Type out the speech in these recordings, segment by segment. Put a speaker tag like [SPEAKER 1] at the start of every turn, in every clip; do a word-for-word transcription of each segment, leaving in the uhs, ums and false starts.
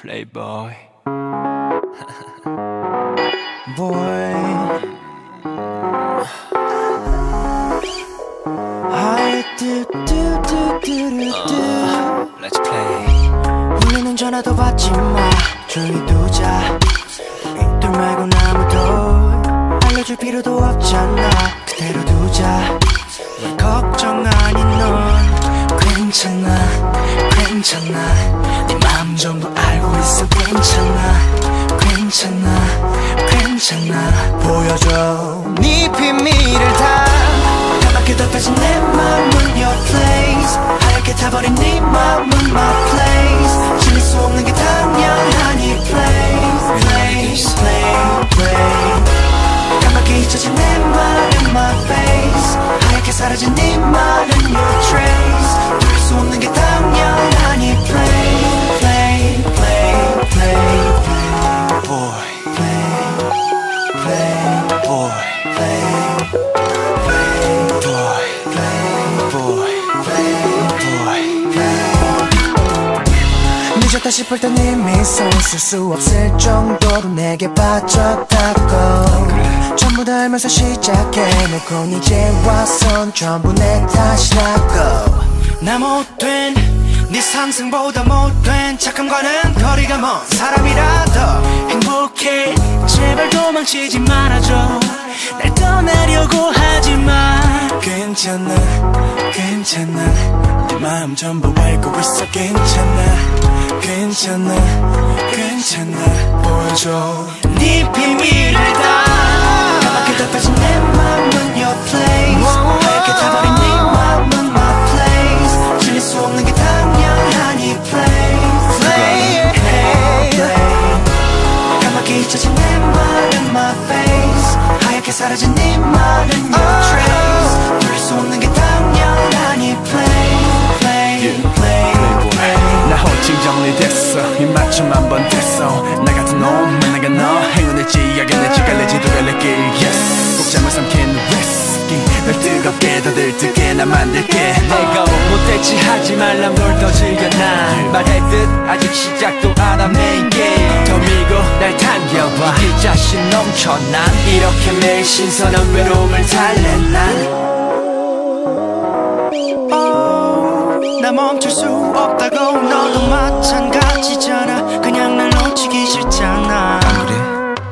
[SPEAKER 1] Playboy.
[SPEAKER 2] Boy, I do do do do do do.
[SPEAKER 1] Let's play.
[SPEAKER 2] 울리는 전화도 받지 마. 조용히 두자. 이들 말고 아무도 알려줄 필요도 없잖아. 그대로 두자. 왜 걱정 아닌 넌 괜찮아, 괜찮아. 네 마음 전부 알고 있어. 괜찮아, 괜찮아, 괜찮아. 보여줘 네 비밀을 다. 까맣게 덮여진 내 맘은 your place. 하얗게 타버린 네 맘은 my place. 지울 수 없는 게 당연하니 play, play, play, play. 까맣게 잊혀진 내 말은 my face. 하얗게 사라진 네 말은 your trace. 둘 수 없는 게 당연하니 play, play, play, play, play. Boy, play, play, boy, play, play, boy, play, boy, play, boy, play. 늦었다 싶을 땐 이미 손쓸 수 없을 정도로 내게 빠졌다고. 그래. 전부 다 알면서 시작해놓고 이제 와선 전부 내 탓이라고. 나 못된 네 상승보다 못된 착함과는 거리가 먼 사람이라도 행복해. 제발 도망치지 말아줘. 날 떠나려고 하지마. 괜찮아, 괜찮아. 네 마음 전부 알고 있어. 괜찮아, 괜찮아, 괜찮아. 보여줘 네 비밀을 다. 까맣게 덮여진 내 맘은 your place. 하얗게 타버린 네 맘은 my place. 질릴 수 없는 게 당연하니 play, play, play, play. 까맣게 잊혀진 내 말은 my face. 하얗게 사라진 네 말은 your trace. 돌릴 수 없는 게 당연하니 play, play, play, play.
[SPEAKER 3] 나 호칭 정리됐어. 입맞춤 한 번 됐어. 나 같은 놈 만나가 너 행운일지 야견일지 갈래지도 갈래길 yes. 꼭 잠을 삼킨 위스키 널 뜨겁게 더 들뜨게 나 만들게.
[SPEAKER 1] 내가 못했지 하지 말라. 널 더 즐겨 난 말했듯 아직 시작도 안 한 main game. 더 밀고 날 당겨봐. 이 자신 넘쳐 난 이렇게 매일 신선한 외로움을 달래 난.
[SPEAKER 2] 나 멈출 수 없다고. 너도 마찬가지잖아. 그냥 날 놓치기 싫잖아.
[SPEAKER 1] 안 그래?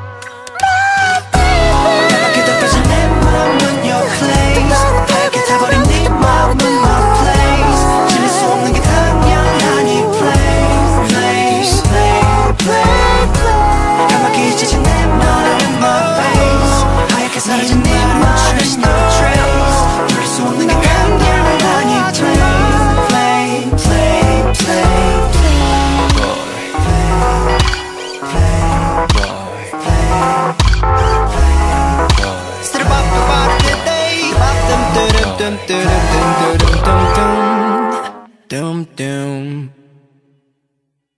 [SPEAKER 2] 까맣게 덮여진 내 맘은 your place. 하얗게 타버린 네 맘은 my place. 질릴 수 없는 게 당연하니 play, play, play, play. 까맣게 잊혀진 내 말은 my face. 하얗게 사라진 네 말은 no trace. 돌릴 수 없는 게 당연하니 play. Dum dum